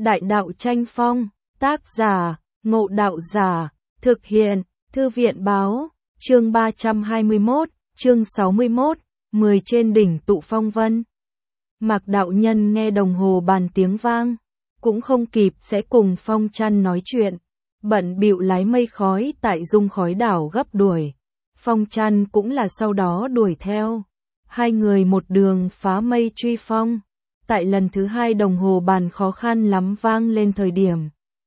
Đại đạo tranh phong, tác giả, Ngộ Đạo Giả, thực hiện, Thư viện báo, chương 321, chương 61, 10 trên đỉnh tụ phong vân. Mạc đạo nhân nghe đồng hồ bàn tiếng vang, cũng không kịp sẽ cùng Phong Chăn nói chuyện, bận bịu lái mây khói tại dung khói đảo gấp đuổi. Phong Chăn cũng là sau đó đuổi theo. Hai người một đường phá mây truy phong. Tại lần thứ hai đồng hồ bàn khó khăn lắm vang lên thời điểm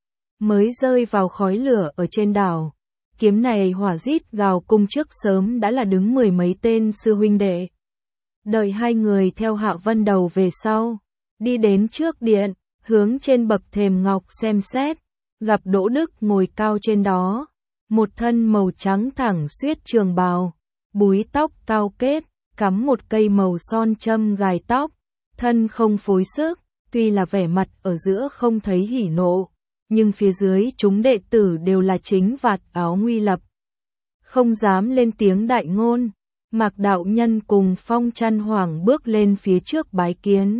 mới rơi vào khói lửa ở trên đảo. Kiếm này hỏa rít gào cung trước sớm đã là đứng mười mấy tên sư huynh đệ. Đợi hai người theo Hạ Vân Đầu về sau, đi đến trước điện, hướng trên bậc thềm ngọc xem xét, gặp Đỗ Đức ngồi cao trên đó, một thân màu trắng thẳng xuyết trường bào, búi tóc cao kết, cắm một cây màu son châm gài tóc, thân không phối sức, tuy là vẻ mặt ở giữa không thấy hỉ nộ, nhưng phía dưới chúng đệ tử đều là chính vạt áo nguy lập. Không dám lên tiếng đại ngôn, Mạc đạo nhân cùng Phong Chăn hoảng bước lên phía trước bái kiến.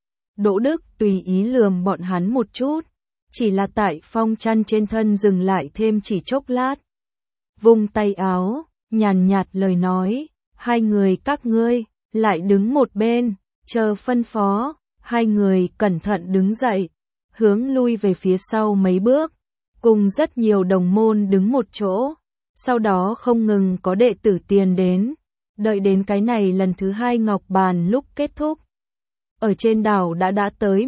Đỗ Đức tùy ý lườm bọn hắn một chút, chỉ là tại Phong Chăn trên thân dừng lại thêm chỉ chốc lát. Vung tay áo, nhàn nhạt lời nói, hai người các ngươi, lại đứng một bên, chờ phân phó. Hai người cẩn thận đứng dậy, hướng lui về phía sau mấy bước, cùng rất nhiều đồng môn đứng một chỗ. Sau đó không ngừng có đệ tử tiền đến, đợi đến cái này lần thứ hai ngọc bàn lúc kết thúc. Ở trên đảo đã tới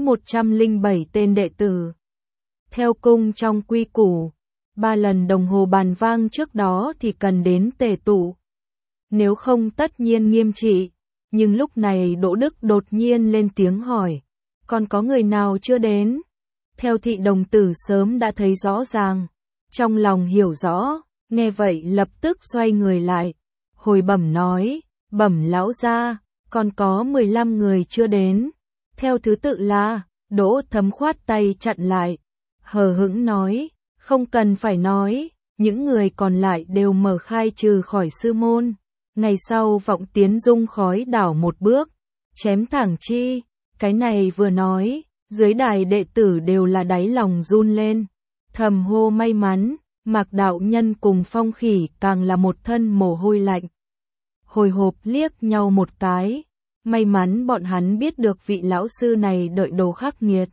107 tên đệ tử. Theo cung trong quy củ, 3 lần đồng hồ bàn vang trước đó thì cần đến tề tụ. Nếu không tất nhiên nghiêm trị, nhưng lúc này Đỗ Đức đột nhiên lên tiếng hỏi, còn có người nào chưa đến? Theo thị đồng tử sớm đã thấy rõ ràng, trong lòng hiểu rõ, nghe vậy lập tức xoay người lại, hồi bẩm nói, bẩm lão gia, còn có 15 người chưa đến. Theo thứ tự là, Đỗ Thấm khoát tay chặn lại, hờ hững nói, không cần phải nói, những người còn lại đều mở khai trừ khỏi sư môn. Ngày sau vọng tiến dung khói đảo một bước, chém thẳng chi. Cái này vừa nói, dưới đài đệ tử đều là đáy lòng run lên, thầm hô may mắn. Mạc đạo nhân cùng Phong Khỉ càng là một thân mồ hôi lạnh. Hồi hộp liếc nhau một cái, may mắn bọn hắn biết được vị lão sư này đợi đồ khắc nghiệt,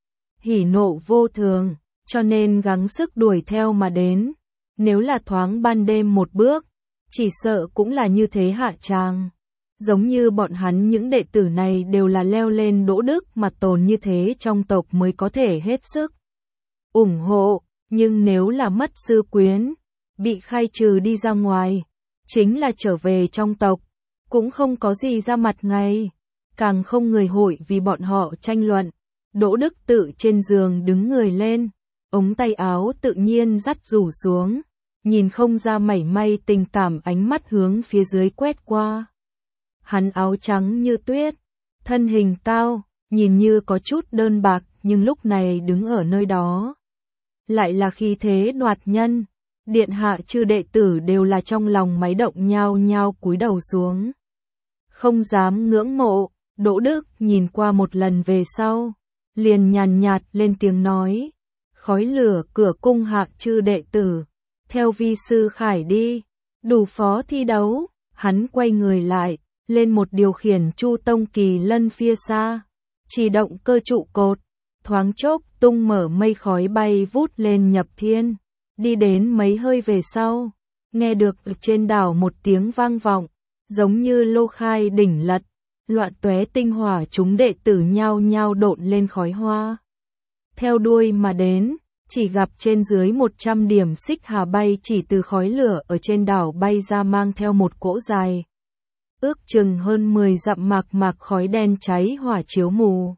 hỉ nộ vô thường, cho nên gắng sức đuổi theo mà đến. Nếu là thoáng ban đêm một bước, chỉ sợ cũng là như thế hạ tràng. Giống như bọn hắn những đệ tử này đều là leo lên Đỗ Đức mà tồn như thế trong tộc mới có thể hết sức ủng hộ, nhưng nếu là mất sư quyến, bị khai trừ đi ra ngoài, chính là trở về trong tộc, cũng không có gì ra mặt ngay, càng không người hội vì bọn họ tranh luận. Đỗ Đức tự trên giường đứng người lên, ống tay áo tự nhiên dắt rủ xuống, nhìn không ra mảy may tình cảm, ánh mắt hướng phía dưới quét qua. Hắn áo trắng như tuyết, thân hình cao, nhìn như có chút đơn bạc, nhưng lúc này đứng ở nơi đó lại là khí thế đoạt nhân. Điện hạ chư đệ tử đều là trong lòng máy động nhao nhao cúi đầu xuống, không dám ngưỡng mộ. Đỗ Đức nhìn qua một lần về sau, liền nhàn nhạt lên tiếng nói, khói lửa cửa cung hạ chư đệ tử, theo vi sư khải đi, đủ phó thi đấu. Hắn quay người lại, lên một điều khiển Chu Tông Kỳ Lân phía xa, chỉ động cơ trụ cột, thoáng chốc tung mở mây khói bay vút lên nhập thiên. Đi đến mấy hơi về sau, nghe được ở trên đảo một tiếng vang vọng, giống như lô khai đỉnh lật, loạn tóe tinh hỏa, chúng đệ tử nhao nhao độn lên khói hoa. Theo đuôi mà đến, chỉ gặp trên dưới 100 điểm xích hà bay chỉ từ khói lửa ở trên đảo bay ra, mang theo một cỗ dài ước chừng hơn 10 dặm mạc khói đen cháy hỏa chiếu mù.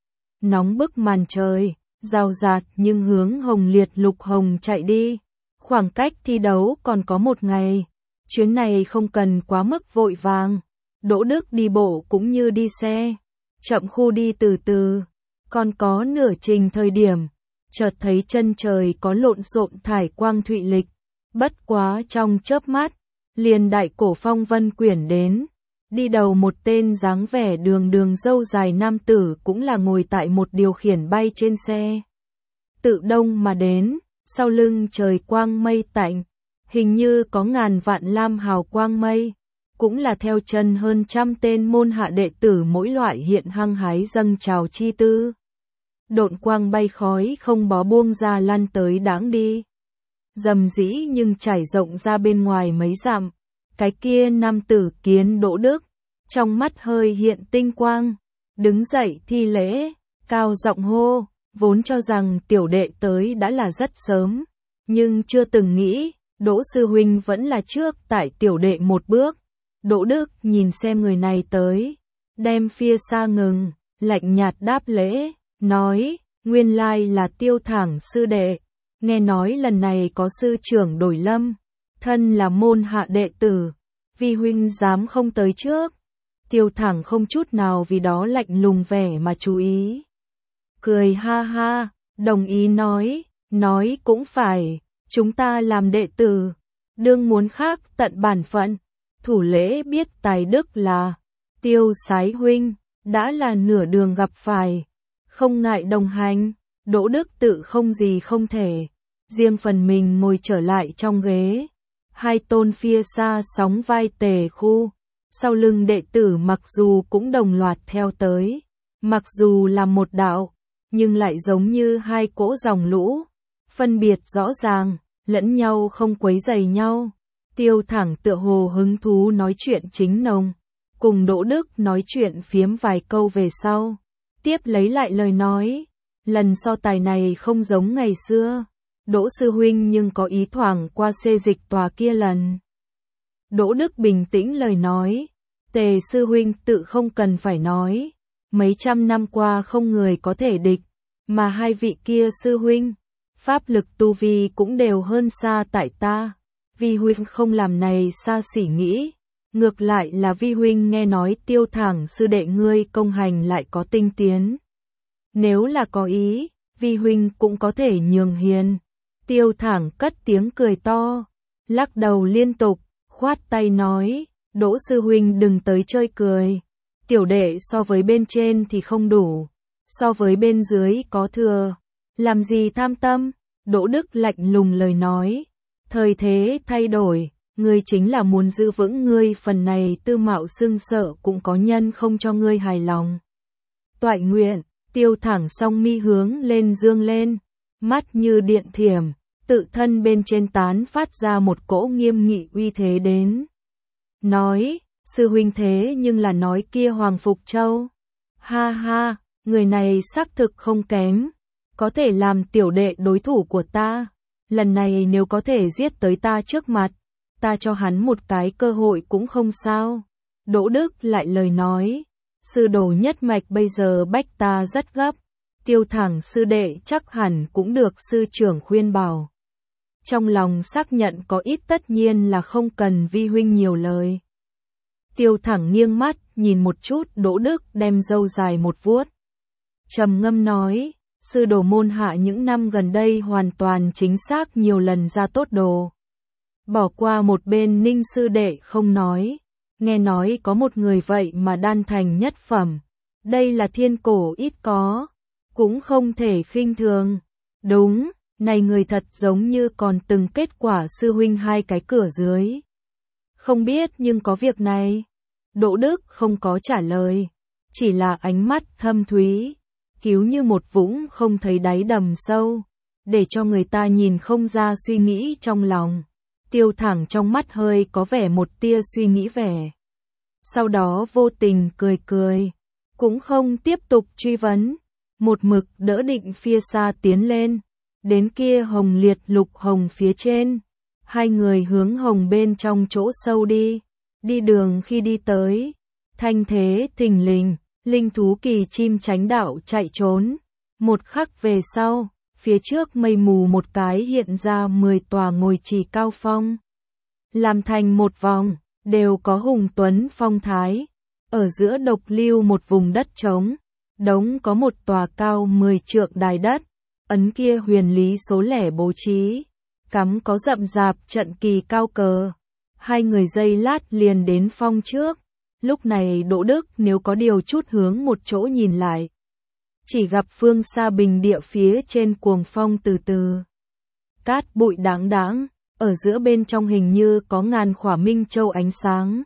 Nóng bức màn trời, rào rạt nhưng hướng hồng liệt lục hồng chạy đi. Khoảng cách thi đấu còn có một ngày, chuyến này không cần quá mức vội vàng. Đỗ Đức đi bộ cũng như đi xe, chậm khu đi từ từ. Còn có nửa trình thời điểm, chợt thấy chân trời có lộn xộn thải quang thụy lịch. Bất quá trong chớp mắt, liền đại cổ phong vân quyển đến. Đi đầu một tên dáng vẻ đường đường râu dài nam tử cũng là ngồi tại một điều khiển bay trên xe. Tự đông mà đến, sau lưng trời quang mây tạnh, hình như có ngàn vạn lam hào quang mây, cũng là theo chân hơn trăm tên môn hạ đệ tử mỗi loại hiện hăng hái dâng trào chi tư. Độn quang bay khói không bó buông ra lăn tới đáng đi. Dầm dĩ nhưng trải rộng ra bên ngoài mấy dặm, cái kia nam tử kiến Đỗ Đức, trong mắt hơi hiện tinh quang, đứng dậy thi lễ, cao giọng hô, vốn cho rằng tiểu đệ tới đã là rất sớm, nhưng chưa từng nghĩ, Đỗ sư huynh vẫn là trước tại tiểu đệ một bước. Đỗ Đức nhìn xem người này tới, đem phía xa ngừng, lạnh nhạt đáp lễ, nói, nguyên lai là Tiêu Thẳng sư đệ, nghe nói lần này có sư trưởng đổi lâm, thân là môn hạ đệ tử, vi huynh dám không tới trước. Tiêu Thẳng không chút nào vì đó lạnh lùng vẻ mà chú ý. Cười ha ha, đồng ý nói cũng phải, chúng ta làm đệ tử, đương muốn khác tận bản phận, thủ lễ biết tài đức là, Tiêu Sái huynh, đã là nửa đường gặp phải, không ngại đồng hành. Đỗ Đức tự không gì không thể, riêng phần mình ngồi trở lại trong ghế, hai tôn phía xa sóng vai tề khu, sau lưng đệ tử mặc dù cũng đồng loạt theo tới, mặc dù là một đạo, nhưng lại giống như hai cỗ dòng lũ, phân biệt rõ ràng, lẫn nhau không quấy rầy nhau. Tiêu Thẳng tựa hồ hứng thú nói chuyện chính nồng, cùng Đỗ Đức nói chuyện phiếm vài câu về sau, tiếp lấy lại lời nói, lần so tài này không giống ngày xưa, Đỗ sư huynh nhưng có ý thoảng qua xê dịch tòa kia lần. Đỗ Đức bình tĩnh lời nói, Tề sư huynh tự không cần phải nói, mấy trăm năm qua không người có thể địch, mà hai vị kia sư huynh, pháp lực tu vi cũng đều hơn xa tại ta, vi huynh không làm này xa xỉ nghĩ, ngược lại là vi huynh nghe nói Tiêu Thẳng sư đệ ngươi công hành lại có tinh tiến. Nếu là có ý, vi huynh cũng có thể nhường hiền. Tiêu Thẳng cất tiếng cười to, lắc đầu liên tục, khoát tay nói, Đỗ sư huynh đừng tới chơi cười, tiểu đệ so với bên trên thì không đủ, so với bên dưới có thừa, làm gì tham tâm. Đỗ Đức lạnh lùng lời nói, thời thế thay đổi, ngươi chính là muốn giữ vững ngươi phần này tư mạo xưng sợ cũng có nhân không cho ngươi hài lòng. Toại nguyện. Tiêu Thẳng song mi hướng lên dương lên, mắt như điện thiểm, tự thân bên trên tán phát ra một cỗ nghiêm nghị uy thế đến. Nói, sư huynh thế nhưng là nói kia Hoàng Phục Châu. Ha ha, người này xác thực không kém, có thể làm tiểu đệ đối thủ của ta. Lần này nếu có thể giết tới ta trước mặt, ta cho hắn một cái cơ hội cũng không sao. Đỗ Đức lại lời nói. Sư đồ nhất mạch bây giờ bách ta rất gấp, Tiêu Thẳng sư đệ chắc hẳn cũng được sư trưởng khuyên bảo. Trong lòng xác nhận có ít tất nhiên là không cần vi huynh nhiều lời. Tiêu Thẳng nghiêng mắt, nhìn một chút Đỗ Đức đem râu dài một vuốt. Trầm ngâm nói, sư đồ môn hạ những năm gần đây hoàn toàn chính xác nhiều lần ra tốt đồ. Bỏ qua một bên Ninh sư đệ không nói. Nghe nói có một người vậy mà đan thành nhất phẩm, đây là thiên cổ ít có, cũng không thể khinh thường. Đúng, này người thật giống như còn từng kết quả sư huynh hai cái cửa dưới. Không biết nhưng có việc này. Đỗ Đức không có trả lời, chỉ là ánh mắt thâm thúy, cứu như một vũng không thấy đáy đầm sâu, để cho người ta nhìn không ra suy nghĩ trong lòng. Tiêu Thẳng trong mắt hơi có vẻ một tia suy nghĩ vẻ. Sau đó vô tình cười cười, cũng không tiếp tục truy vấn, một mực đỡ định phía xa tiến lên, đến kia hồng liệt lục hồng phía trên, hai người hướng hồng bên trong chỗ sâu đi đường khi đi tới, thanh thế thình lình, linh thú kỳ chim tránh đạo chạy trốn, một khắc về sau, phía trước mây mù một cái hiện ra 10 tòa ngồi trì cao phong, làm thành một vòng. Đều có hùng tuấn phong thái, ở giữa độc lưu một vùng đất trống, đống có một tòa cao 10 trượng đài đất, ấn kia huyền lý số lẻ bố trí, cắm có rậm rạp trận kỳ cao cờ. Hai người giây lát liền đến phong trước, Lúc này Đỗ Đức nếu có điều chút hướng một chỗ nhìn lại, chỉ gặp phương xa bình địa phía trên cuồng phong từ từ. Cát bụi đáng đáng, ở giữa bên trong hình như có ngàn khỏa minh châu ánh sáng.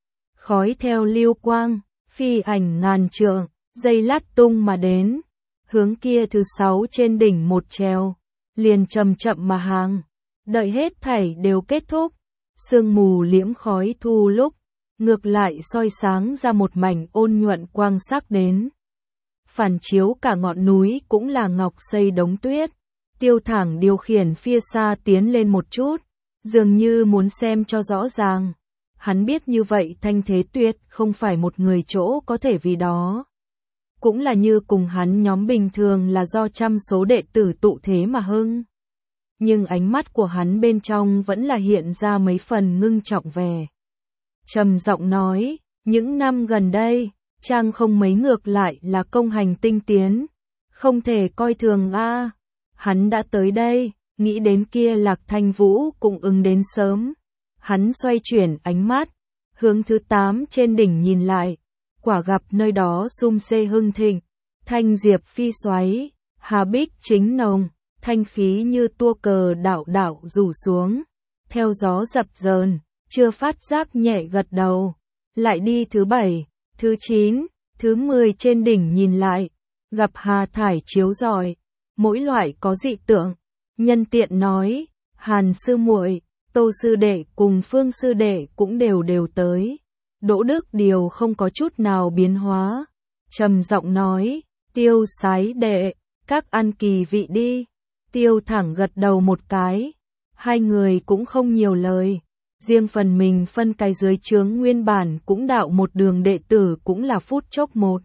Khói theo lưu quang, phi ảnh ngàn trượng, dây lát tung mà đến. Hướng kia thứ 6 trên đỉnh một trèo, liền chậm chậm mà hàng. Đợi hết thảy đều kết thúc, sương mù liễm khói thu lúc, ngược lại soi sáng ra một mảnh ôn nhuận quang sắc đến. Phản chiếu cả ngọn núi cũng là ngọc xây đống tuyết. Tiêu Thẳng điều khiển phía xa tiến lên một chút, dường như muốn xem cho rõ ràng. Hắn biết như vậy Thanh Thế Tuyệt không phải một người chỗ có thể vì đó. Cũng là như cùng hắn nhóm bình thường là do trăm số đệ tử tụ thế mà hưng. Nhưng ánh mắt của hắn bên trong vẫn là hiện ra mấy phần ngưng trọng vẻ. Trầm giọng nói, những năm gần đây, Trang không mấy ngược lại là công hành tinh tiến. Không thể coi thường a. Hắn đã tới đây, nghĩ đến kia Lạc Thanh Vũ cũng ứng đến sớm. Hắn xoay chuyển ánh mắt, hướng thứ 8 trên đỉnh nhìn lại, quả gặp nơi đó sum xê hưng thịnh, thanh diệp phi xoáy, hà bích chính nồng, thanh khí như tua cờ đảo đảo rủ xuống, theo gió dập dờn, chưa phát giác nhẹ gật đầu. Lại đi thứ 7, thứ 9, thứ 10 trên đỉnh nhìn lại, gặp hà thải chiếu rọi, mỗi loại có dị tượng. Nhân tiện nói, Hàn sư muội, Tô sư đệ cùng Phương sư đệ cũng đều tới. Đỗ Đức điều không có chút nào biến hóa, trầm giọng nói, Tiêu sái đệ, các ăn kỳ vị đi. Tiêu Thẳng gật đầu một cái, hai người cũng không nhiều lời, riêng phần mình phân cái dưới trướng nguyên bản cũng đạo một đường đệ tử cũng là phút chốc một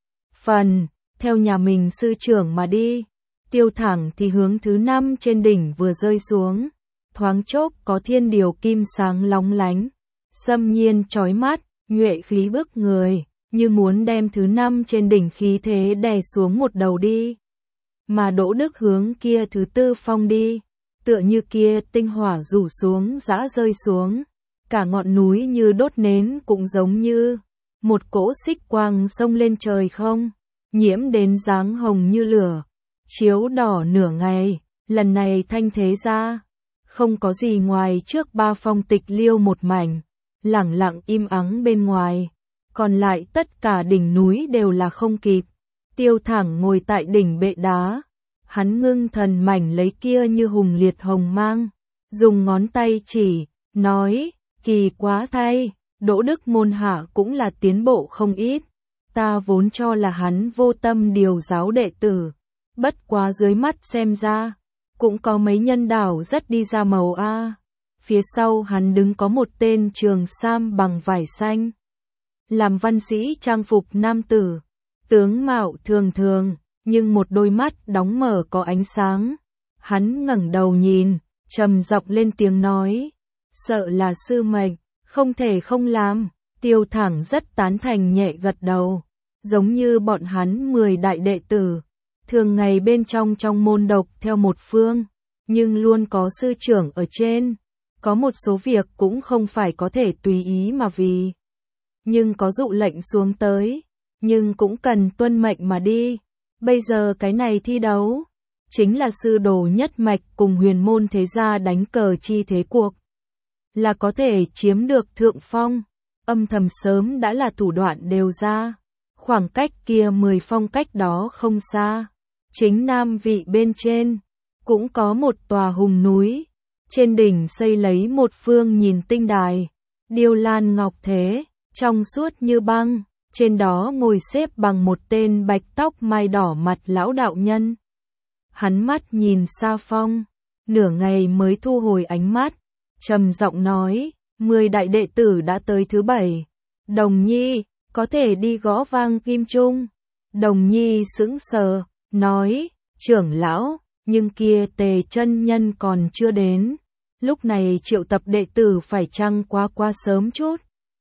phần, theo nhà mình sư trưởng mà đi. Tiêu Thẳng thì hướng thứ 5 trên đỉnh vừa rơi xuống, thoáng chốc có thiên điều kim sáng lóng lánh, xâm nhiên chói mắt, nhuệ khí bức người, như muốn đem thứ 5 trên đỉnh khí thế đè xuống một đầu đi. Mà Đỗ Đức hướng kia thứ 4 phong đi, tựa như kia tinh hỏa rủ xuống dã rơi xuống, cả ngọn núi như đốt nến cũng giống như một cỗ xích quang xông lên trời không, nhiễm đến dáng hồng như lửa, chiếu đỏ nửa ngày. Lần này Thanh thế ra, không có gì ngoài trước 3 phong tịch liêu một mảnh, lẳng lặng im ắng bên ngoài, còn lại tất cả đỉnh núi đều là không kịp. Tiêu Thẳng ngồi tại đỉnh bệ đá, hắn ngưng thần mảnh lấy kia như hùng liệt hồng mang, dùng ngón tay chỉ, nói, kỳ quá thay, Đỗ Đức môn hạ cũng là tiến bộ không ít, ta vốn cho là hắn vô tâm điều giáo đệ tử, bất quá dưới mắt xem ra, cũng có mấy nhân đảo rất đi ra màu a. Phía sau hắn đứng có một tên trường sam bằng vải xanh, làm văn sĩ trang phục nam tử, tướng mạo thường thường, nhưng một đôi mắt đóng mở có ánh sáng. Hắn ngẩng đầu nhìn, trầm giọng lên tiếng nói, sợ là sư mệnh, không thể không làm. Tiêu Thẳng rất tán thành nhẹ gật đầu, giống như bọn hắn 10 đại đệ tử, thường ngày bên trong môn độc theo một phương, nhưng luôn có sư trưởng ở trên. Có một số việc cũng không phải có thể tùy ý mà vì, nhưng có dụ lệnh xuống tới, nhưng cũng cần tuân mệnh mà đi. Bây giờ cái này thi đấu, chính là sư đồ nhất mạch cùng huyền môn thế gia đánh cờ chi thế cuộc, là có thể chiếm được thượng phong, âm thầm sớm đã là thủ đoạn đều ra. Khoảng cách kia 10 phong cách đó không xa, chính nam vị bên trên, cũng có một tòa hùng núi, trên đỉnh xây lấy một phương nhìn tinh đài, điêu lan ngọc thế, trong suốt như băng, trên đó ngồi xếp bằng một tên bạch tóc mai đỏ mặt lão đạo nhân. Hắn mắt nhìn xa phong, nửa ngày mới thu hồi ánh mắt, trầm giọng nói, 10 đại đệ tử đã tới thứ 7, Đồng Nhi, có thể đi gõ vang kim trung. Đồng Nhi sững sờ, nói, trưởng lão, nhưng kia Tề chân nhân còn chưa đến, lúc này triệu tập đệ tử phải chăng quá sớm chút.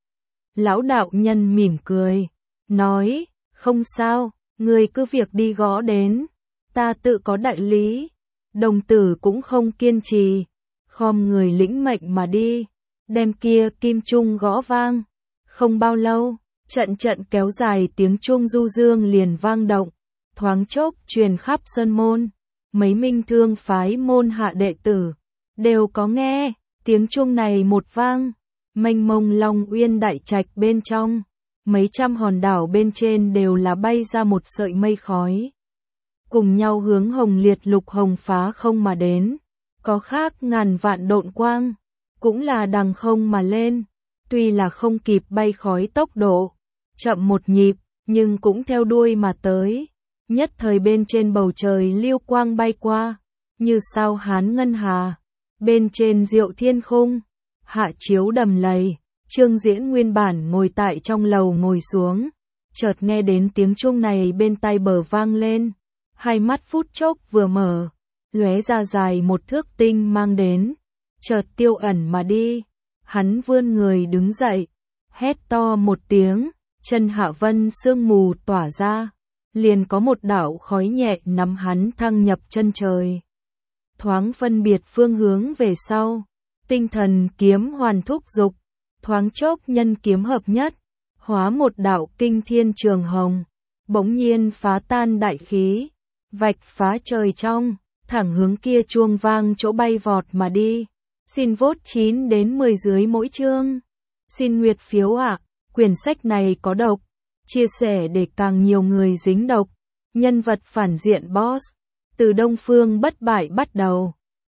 Lão đạo nhân mỉm cười, nói, không sao, người cứ việc đi gõ đến, ta tự có đại lý. Đồng tử cũng không kiên trì, khom người lĩnh mệnh mà đi, đem kia kim trung gõ vang. Không bao lâu, trận trận kéo dài tiếng chuông du dương liền vang động, thoáng chốc truyền khắp sơn môn. Mấy minh thương phái môn hạ đệ tử đều có nghe, tiếng chuông này một vang, mênh mông Long Uyên đại trạch bên trong, mấy trăm hòn đảo bên trên đều là bay ra một sợi mây khói, cùng nhau hướng Hồng Liệt Lục Hồng phá không mà đến, có khác ngàn vạn độn quang, cũng là đằng không mà lên, tuy là không kịp bay khói tốc độ, chậm một nhịp, nhưng cũng theo đuôi mà tới. Nhất thời bên trên bầu trời lưu quang bay qua, như sao hán ngân hà, bên trên diệu thiên khung, hạ chiếu đầm lầy, Trương Diễn nguyên bản ngồi tại trong lầu ngồi xuống, chợt nghe đến tiếng chuông này bên tai bờ vang lên, hai mắt phút chốc vừa mở, lóe ra dài một thước tinh mang đến, chợt tiêu ẩn mà đi, hắn vươn người đứng dậy, hét to một tiếng, chân hạ vân sương mù tỏa ra. Liền có một đạo khói nhẹ nắm hắn thăng nhập chân trời. Thoáng phân biệt phương hướng về sau, tinh thần kiếm hoàn thúc dục, thoáng chốc nhân kiếm hợp nhất, hóa một đạo kinh thiên trường hồng, bỗng nhiên phá tan đại khí, vạch phá trời trong, thẳng hướng kia chuông vang chỗ bay vọt mà đi. Xin vote 9 đến 10 dưới mỗi chương. Xin nguyệt phiếu ạ, quyển sách này có độc. Chia sẻ để càng nhiều người dính độc. Nhân vật phản diện boss, từ Đông Phương bất bại bắt đầu.